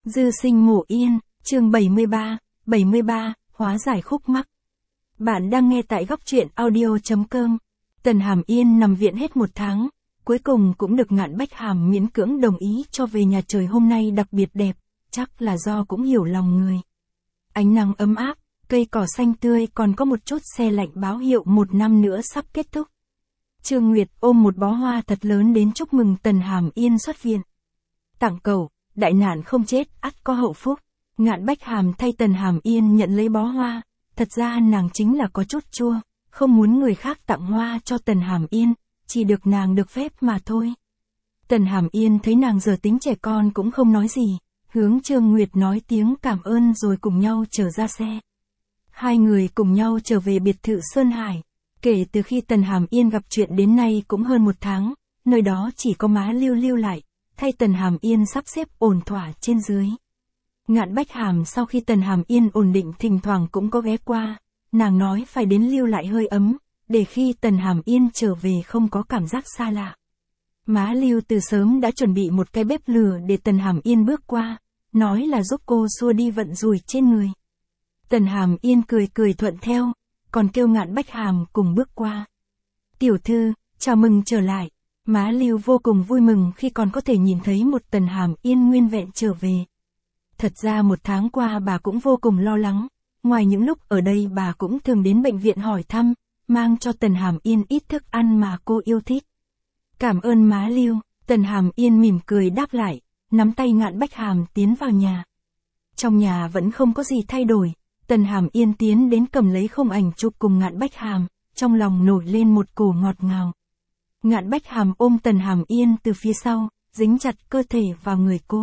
Dư sinh mộ yên, chương 73, hóa giải khúc mắc. Bạn đang nghe tại góc truyện audio.com. Tần Hàm Yên nằm viện hết 1 tháng, cuối cùng cũng được Ngạn Bách Hàm miễn cưỡng đồng ý cho về nhà. Trời hôm nay đặc biệt đẹp, chắc là do cũng hiểu lòng người. Ánh nắng ấm áp, cây cỏ xanh tươi, còn có một chút se lạnh báo hiệu 1 năm nữa sắp kết thúc. Trương Nguyệt ôm một bó hoa thật lớn đến chúc mừng Tần Hàm Yên xuất viện. Tặng cầu, đại nạn không chết, ắt có hậu phúc. Ngạn Bách Hàm thay Tần Hàm Yên nhận lấy bó hoa, thật ra nàng chính là có chút chua, không muốn người khác tặng hoa cho Tần Hàm Yên, chỉ được nàng được phép mà thôi. Tần Hàm Yên thấy nàng giờ tính trẻ con cũng không nói gì, hướng Trương Nguyệt nói tiếng cảm ơn rồi cùng nhau trở ra xe. Hai người cùng nhau trở về biệt thự Sơn Hải. Kể từ khi Tần Hàm Yên gặp chuyện đến nay cũng hơn 1 tháng, nơi đó chỉ có má Lưu lưu lại, thay Tần Hàm Yên sắp xếp ổn thỏa trên dưới. Ngạn Bách Hàm sau khi Tần Hàm Yên ổn định thỉnh thoảng cũng có ghé qua, nàng nói phải đến lưu lại hơi ấm, để khi Tần Hàm Yên trở về không có cảm giác xa lạ. Má Lưu từ sớm đã chuẩn bị một cái bếp lửa để Tần Hàm Yên bước qua, nói là giúp cô xua đi vận rủi trên người. Tần Hàm Yên cười cười thuận theo, còn kêu Ngạn Bách Hàm cùng bước qua. Tiểu thư, chào mừng trở lại. Má Lưu vô cùng vui mừng khi còn có thể nhìn thấy một Tần Hàm Yên nguyên vẹn trở về. Thật ra 1 tháng qua bà cũng vô cùng lo lắng, ngoài những lúc ở đây bà cũng thường đến bệnh viện hỏi thăm, mang cho Tần Hàm Yên ít thức ăn mà cô yêu thích. Cảm ơn má Lưu, Tần Hàm Yên mỉm cười đáp lại, nắm tay Ngạn Bách Hàm tiến vào nhà. Trong nhà vẫn không có gì thay đổi, Tần Hàm Yên tiến đến cầm lấy khung ảnh chụp cùng Ngạn Bách Hàm, trong lòng nổi lên một cổ ngọt ngào. Ngạn Bách Hàm ôm Tần Hàm Yên từ phía sau, dính chặt cơ thể vào người cô.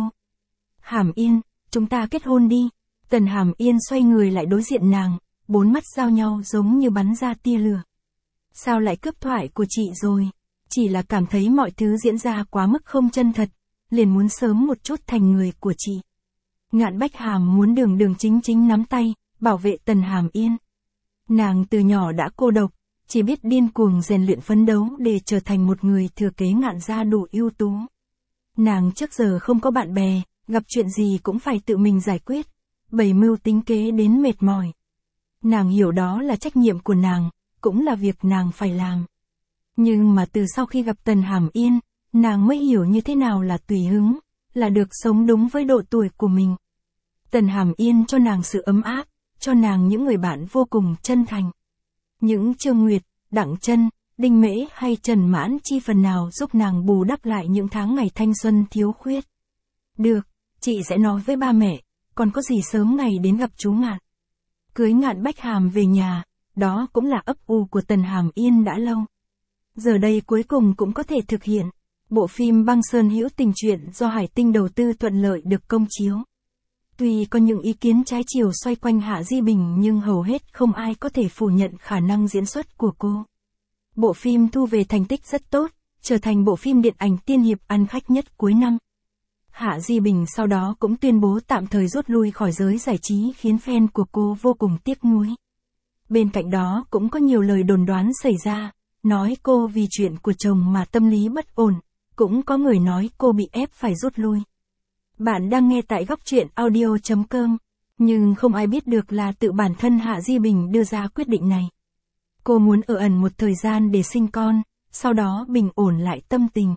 Hàm Yên, chúng ta kết hôn đi. Tần Hàm Yên xoay người lại đối diện nàng, 4 mắt giao nhau giống như bắn ra tia lửa. Sao lại cướp thoại của chị rồi? Chỉ là cảm thấy mọi thứ diễn ra quá mức không chân thật, liền muốn sớm một chút thành người của chị. Ngạn Bách Hàm muốn đường chính nắm tay, bảo vệ Tần Hàm Yên. Nàng từ nhỏ đã cô độc, chỉ biết điên cuồng rèn luyện phấn đấu để trở thành một người thừa kế Ngạn gia đủ ưu tú. Nàng trước giờ không có bạn bè, gặp chuyện gì cũng phải tự mình giải quyết, bày mưu tính kế đến mệt mỏi. Nàng hiểu đó là trách nhiệm của nàng, cũng là việc nàng phải làm. Nhưng mà từ sau khi gặp Tần Hàm Yên, nàng mới hiểu như thế nào là tùy hứng, là được sống đúng với độ tuổi của mình. Tần Hàm Yên cho nàng sự ấm áp, cho nàng những người bạn vô cùng chân thành. Những Trương Nguyệt, Đặng Trân, Đinh Mễ hay Trần Mãn Chi phần nào giúp nàng bù đắp lại những tháng ngày thanh xuân thiếu khuyết. Được, chị sẽ nói với ba mẹ, còn có gì sớm ngày đến gặp chú Ngạn. Cưới Ngạn Bách Hàm về nhà, đó cũng là ấp ủ của Tần Hàm Yên đã lâu. Giờ đây cuối cùng cũng có thể thực hiện. Bộ phim Băng Sơn Hữu Tình truyện do Hải Tinh đầu tư thuận lợi được công chiếu. Tuy có những ý kiến trái chiều xoay quanh Hạ Di Bình nhưng hầu hết không ai có thể phủ nhận khả năng diễn xuất của cô. Bộ phim thu về thành tích rất tốt, trở thành bộ phim điện ảnh tiên hiệp ăn khách nhất cuối năm. Hạ Di Bình sau đó cũng tuyên bố tạm thời rút lui khỏi giới giải trí khiến fan của cô vô cùng tiếc nuối. Bên cạnh đó cũng có nhiều lời đồn đoán xảy ra, nói cô vì chuyện của chồng mà tâm lý bất ổn, cũng có người nói cô bị ép phải rút lui. Bạn đang nghe tại góc truyện audio.com, nhưng không ai biết được là tự bản thân Hạ Di Bình đưa ra quyết định này. Cô muốn ở ẩn một thời gian để sinh con, sau đó bình ổn lại tâm tình.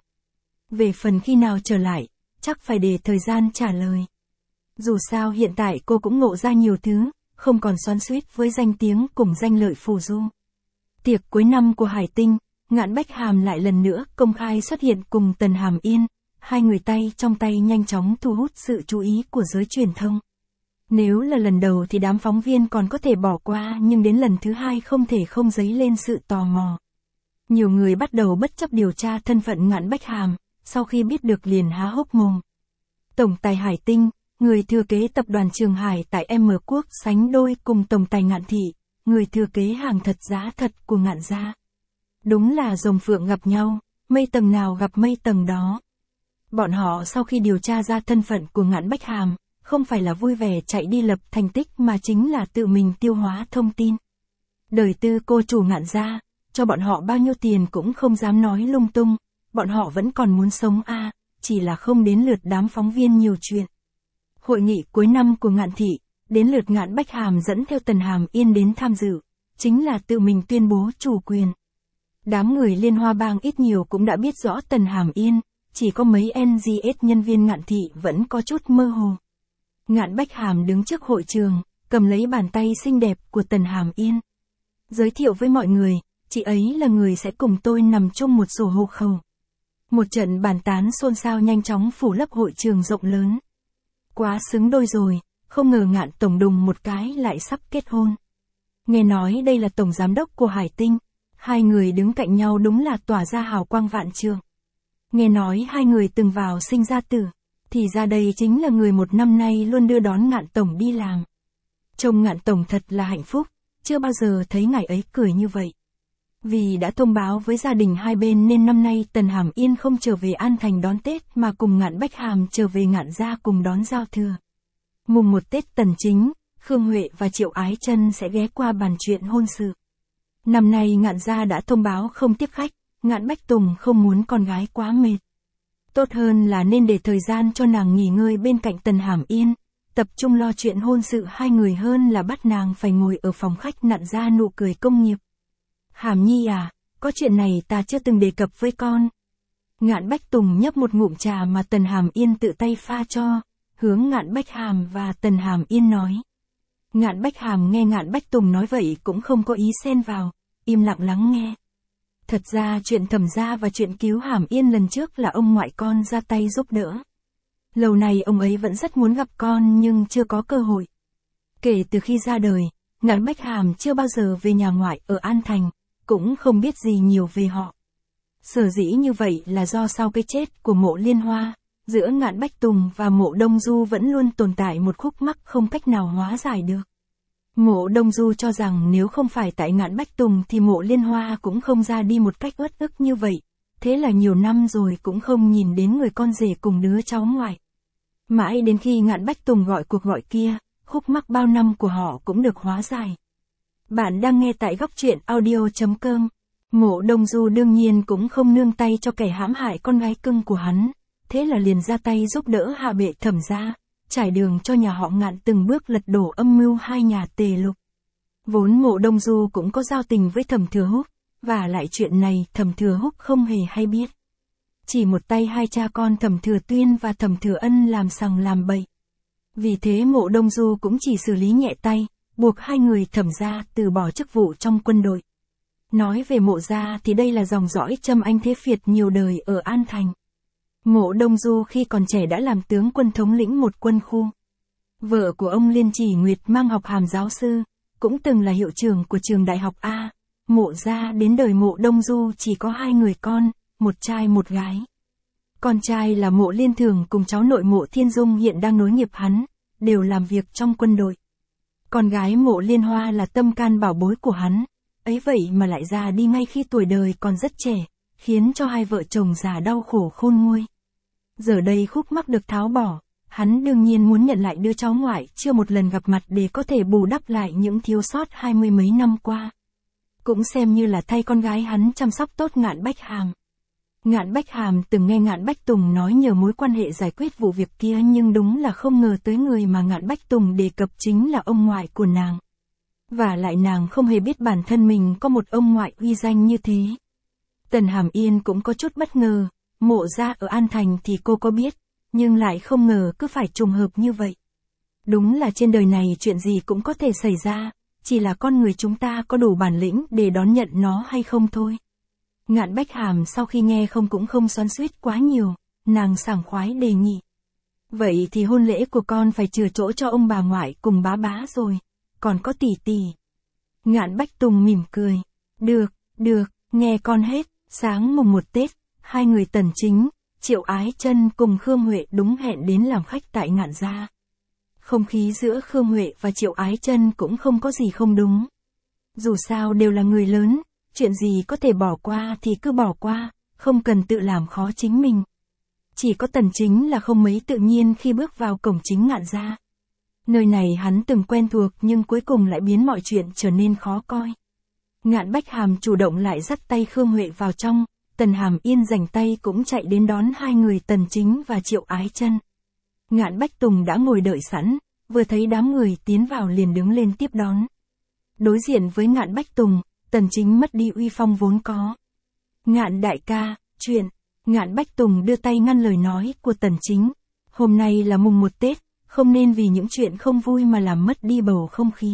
Về phần khi nào trở lại, chắc phải để thời gian trả lời. Dù sao hiện tại cô cũng ngộ ra nhiều thứ, không còn xoắn xuýt với danh tiếng cùng danh lợi phù du. Tiệc cuối năm của Hải Tinh, Ngạn Bách Hàm lại lần nữa công khai xuất hiện cùng Tần Hàm Yên, hai người tay trong tay nhanh chóng thu hút sự chú ý của giới truyền thông. Nếu là lần đầu thì đám phóng viên còn có thể bỏ qua, nhưng đến lần thứ 2 không thể không dấy lên sự tò mò. Nhiều người bắt đầu bất chấp điều tra thân phận Ngạn Bách Hàm, sau khi biết được liền há hốc mồm. Tổng tài Hải Tinh, người thừa kế tập đoàn Trường Hải tại M Quốc sánh đôi cùng tổng tài Ngạn Thị, người thừa kế hàng thật giá thật của Ngạn gia. Đúng là rồng phượng gặp nhau, mây tầng nào gặp mây tầng đó. Bọn họ sau khi điều tra ra thân phận của Ngạn Bách Hàm, không phải là vui vẻ chạy đi lập thành tích mà chính là tự mình tiêu hóa thông tin. Đời tư cô chủ Ngạn gia, cho bọn họ bao nhiêu tiền cũng không dám nói lung tung, bọn họ vẫn còn muốn sống chỉ là không đến lượt đám phóng viên nhiều chuyện. Hội nghị cuối năm của Ngạn Thị, đến lượt Ngạn Bách Hàm dẫn theo Tần Hàm Yên đến tham dự, chính là tự mình tuyên bố chủ quyền. Đám người Liên Hoa Bang ít nhiều cũng đã biết rõ Tần Hàm Yên, chỉ có mấy NGS nhân viên Ngạn Thị vẫn có chút mơ hồ. Ngạn Bách Hàm đứng trước hội trường, cầm lấy bàn tay xinh đẹp của Tần Hàm Yên. Giới thiệu với mọi người, chị ấy là người sẽ cùng tôi nằm chung một sổ hộ khẩu. Một trận bàn tán xôn xao nhanh chóng phủ lấp hội trường rộng lớn. Quá xứng đôi rồi, không ngờ Ngạn tổng đùng một cái lại sắp kết hôn. Nghe nói đây là tổng giám đốc của Hải Tinh, hai người đứng cạnh nhau đúng là tỏa ra hào quang vạn trượng. Nghe nói hai người từng vào sinh ra tử, thì ra đây chính là người một năm nay luôn đưa đón Ngạn tổng đi làm. Trông Ngạn tổng thật là hạnh phúc, chưa bao giờ thấy ngài ấy cười như vậy. Vì đã thông báo với gia đình hai bên nên năm nay Tần Hàm Yên không trở về An Thành đón Tết mà cùng Ngạn Bách Hàm trở về Ngạn gia cùng đón giao thừa. Mùng 1 Tết Tần Chính, Khương Huệ và Triệu Ái Chân sẽ ghé qua bàn chuyện hôn sự. Năm nay Ngạn gia đã thông báo không tiếp khách, Ngạn Bách Tùng không muốn con gái quá mệt. Tốt hơn là nên để thời gian cho nàng nghỉ ngơi bên cạnh Tần Hàm Yên, tập trung lo chuyện hôn sự hai người hơn là bắt nàng phải ngồi ở phòng khách nặn ra nụ cười công nghiệp. Hàm Nhi à, có chuyện này ta chưa từng đề cập với con. Ngạn Bách Tùng nhấp một ngụm trà mà Tần Hàm Yên tự tay pha cho, hướng Ngạn Bách Hàm và Tần Hàm Yên nói. Ngạn Bách Hàm nghe Ngạn Bách Tùng nói vậy cũng không có ý xen vào, im lặng lắng nghe. Thật ra chuyện Thẩm gia và chuyện cứu Hàm Yên lần trước là ông ngoại con ra tay giúp đỡ. Lâu nay ông ấy vẫn rất muốn gặp con nhưng chưa có cơ hội. Kể từ khi ra đời, Ngạn Bách Hàm chưa bao giờ về nhà ngoại ở An Thành, cũng không biết gì nhiều về họ. Sở dĩ như vậy là do sau cái chết của Mộ Liên Hoa, giữa Ngạn Bách Tùng và Mộ Đông Du vẫn luôn tồn tại một khúc mắc không cách nào hóa giải được. Mộ Đông Du cho rằng nếu không phải tại Ngạn Bách Tùng thì Mộ Liên Hoa cũng không ra đi một cách uất ức như vậy, thế là nhiều năm rồi cũng không nhìn đến người con rể cùng đứa cháu ngoại. Mãi đến khi Ngạn Bách Tùng gọi cuộc gọi kia, khúc mắc bao năm của họ cũng được hóa giải. Bạn đang nghe tại góc truyện audio.com. Mộ Đông Du đương nhiên cũng không nương tay cho kẻ hãm hại con gái cưng của hắn, thế là liền ra tay giúp đỡ hạ bệ Thẩm gia, trải đường cho nhà họ Ngạn từng bước lật đổ âm mưu hai nhà Tề Lục. Vốn Mộ Đông Du cũng có giao tình với Thẩm Thừa Húc, và lại chuyện này Thẩm Thừa Húc không hề hay biết. Chỉ một tay hai cha con Thẩm Thừa Tuyên và Thẩm Thừa Ân làm sằng làm bậy. Vì thế Mộ Đông Du cũng chỉ xử lý nhẹ tay, buộc hai người Thẩm gia từ bỏ chức vụ trong quân đội. Nói về Mộ gia thì đây là dòng dõi Trâm Anh Thế Phiệt nhiều đời ở An Thành. Mộ Đông Du khi còn trẻ đã làm tướng quân thống lĩnh một quân khu. Vợ của ông Liên Chỉ Nguyệt mang học hàm giáo sư, cũng từng là hiệu trưởng của trường đại học A. Mộ gia đến đời Mộ Đông Du chỉ có hai người con, một trai một gái. Con trai là Mộ Liên Thường cùng cháu nội Mộ Thiên Dung hiện đang nối nghiệp hắn, đều làm việc trong quân đội. Con gái Mộ Liên Hoa là tâm can bảo bối của hắn, ấy vậy mà lại ra đi ngay khi tuổi đời còn rất trẻ, khiến cho hai vợ chồng già đau khổ khôn nguôi. Giờ đây khúc mắc được tháo bỏ, hắn đương nhiên muốn nhận lại đứa cháu ngoại chưa một lần gặp mặt để có thể bù đắp lại những thiếu sót 20 mấy năm qua. Cũng xem như là thay con gái hắn chăm sóc tốt Ngạn Bách Hàm. Ngạn Bách Hàm từng nghe Ngạn Bách Tùng nói nhờ mối quan hệ giải quyết vụ việc kia nhưng đúng là không ngờ tới người mà Ngạn Bách Tùng đề cập chính là ông ngoại của nàng. Và lại nàng không hề biết bản thân mình có một ông ngoại uy danh như thế. Tần Hàm Yên cũng có chút bất ngờ, Mộ gia ở An Thành thì cô có biết, nhưng lại không ngờ cứ phải trùng hợp như vậy. Đúng là trên đời này chuyện gì cũng có thể xảy ra, chỉ là con người chúng ta có đủ bản lĩnh để đón nhận nó hay không thôi. Ngạn Bách Hàm sau khi nghe không cũng không xoắn xuýt quá nhiều, nàng sảng khoái đề nghị. Vậy thì hôn lễ của con phải chừa chỗ cho ông bà ngoại cùng bá bá rồi, còn có tỷ tỷ. Ngạn Bách Tùng mỉm cười. Được, nghe con hết. Sáng mùng 1 Tết, hai người Tần Chính, Triệu Ái Chân cùng Khương Huệ đúng hẹn đến làm khách tại Ngạn gia. Không khí giữa Khương Huệ và Triệu Ái Chân cũng không có gì không đúng. Dù sao đều là người lớn, chuyện gì có thể bỏ qua thì cứ bỏ qua, không cần tự làm khó chính mình. Chỉ có Tần Chính là không mấy tự nhiên khi bước vào cổng chính Ngạn gia. Nơi này hắn từng quen thuộc nhưng cuối cùng lại biến mọi chuyện trở nên khó coi. Ngạn Bách Hàm chủ động lại dắt tay Khương Huệ vào trong, Tần Hàm Yên rảnh tay cũng chạy đến đón hai người Tần Chính và Triệu Ái Chân. Ngạn Bách Tùng đã ngồi đợi sẵn, vừa thấy đám người tiến vào liền đứng lên tiếp đón. Đối diện với Ngạn Bách Tùng, Tần Chính mất đi uy phong vốn có. Ngạn đại ca, chuyện. Ngạn Bách Tùng đưa tay ngăn lời nói của Tần Chính. Hôm nay là mùng 1 Tết, không nên vì những chuyện không vui mà làm mất đi bầu không khí.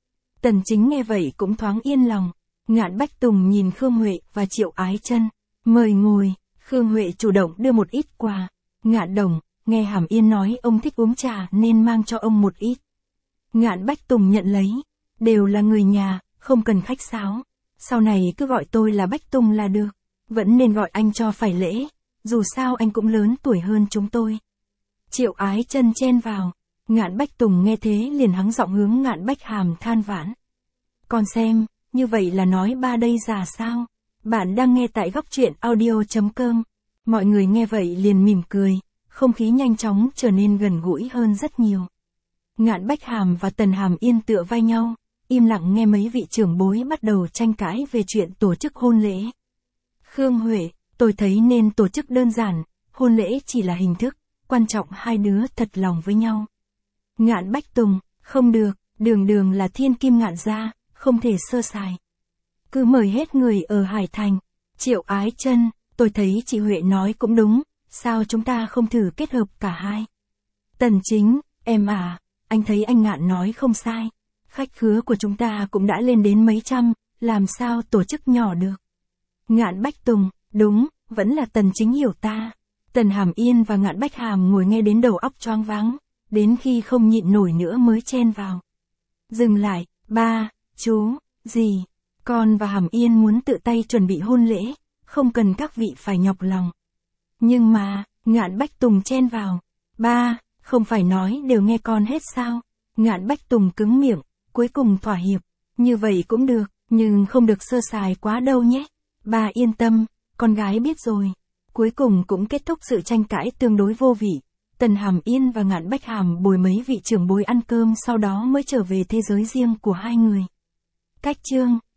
Tần Chính nghe vậy cũng thoáng yên lòng. Ngạn Bách Tùng nhìn Khương Huệ và Triệu Ái Chân, mời ngồi. Khương Huệ chủ động đưa một ít quà. Ngạn đồng, nghe Hàm Yên nói ông thích uống trà nên mang cho ông một ít. Ngạn Bách Tùng nhận lấy. Đều là người nhà, không cần khách sáo. Sau này cứ gọi tôi là Bách Tùng là được. Vẫn nên gọi anh cho phải lễ. Dù sao anh cũng lớn tuổi hơn chúng tôi. Triệu Ái Chân chen vào. Ngạn Bách Tùng nghe thế liền hắng giọng hướng Ngạn Bách Hàm than vãn. Con xem, như vậy là nói ba đây già sao? Bạn đang nghe tại góc truyện audio.com. Mọi người nghe vậy liền mỉm cười, không khí nhanh chóng trở nên gần gũi hơn rất nhiều. Ngạn Bách Hàm và Tần Hàm Yên tựa vai nhau, im lặng nghe mấy vị trưởng bối bắt đầu tranh cãi về chuyện tổ chức hôn lễ. Khương Huệ, tôi thấy nên tổ chức đơn giản, hôn lễ chỉ là hình thức, quan trọng hai đứa thật lòng với nhau. Ngạn Bách Tùng, không được, đường là thiên kim Ngạn gia, không thể sơ sài. Cứ mời hết người ở Hải Thành. Triệu Ái Chân, tôi thấy chị Huệ nói cũng đúng, sao chúng ta không thử kết hợp cả hai? Tần Chính, em à, anh thấy anh Ngạn nói không sai. Khách khứa của chúng ta cũng đã lên đến mấy trăm, làm sao tổ chức nhỏ được? Ngạn Bách Tùng, đúng, vẫn là Tần Chính hiểu ta. Tần Hàm Yên và Ngạn Bách Hàm ngồi nghe đến đầu óc choáng váng, đến khi không nhịn nổi nữa mới chen vào. Dừng lại, ba, chú, dì, con và Hàm Yên muốn tự tay chuẩn bị hôn lễ, không cần các vị phải nhọc lòng. Nhưng mà, Ngạn Bách Tùng chen vào. Ba, không phải nói đều nghe con hết sao? Ngạn Bách Tùng cứng miệng, cuối cùng thỏa hiệp. Như vậy cũng được, nhưng không được sơ sài quá đâu nhé. Ba yên tâm, con gái biết rồi. Cuối cùng cũng kết thúc sự tranh cãi tương đối vô vị. Tần Hàm Yên và Ngạn Bách Hàm bồi mấy vị trưởng bối ăn cơm sau đó mới trở về thế giới riêng của hai người. Cách chương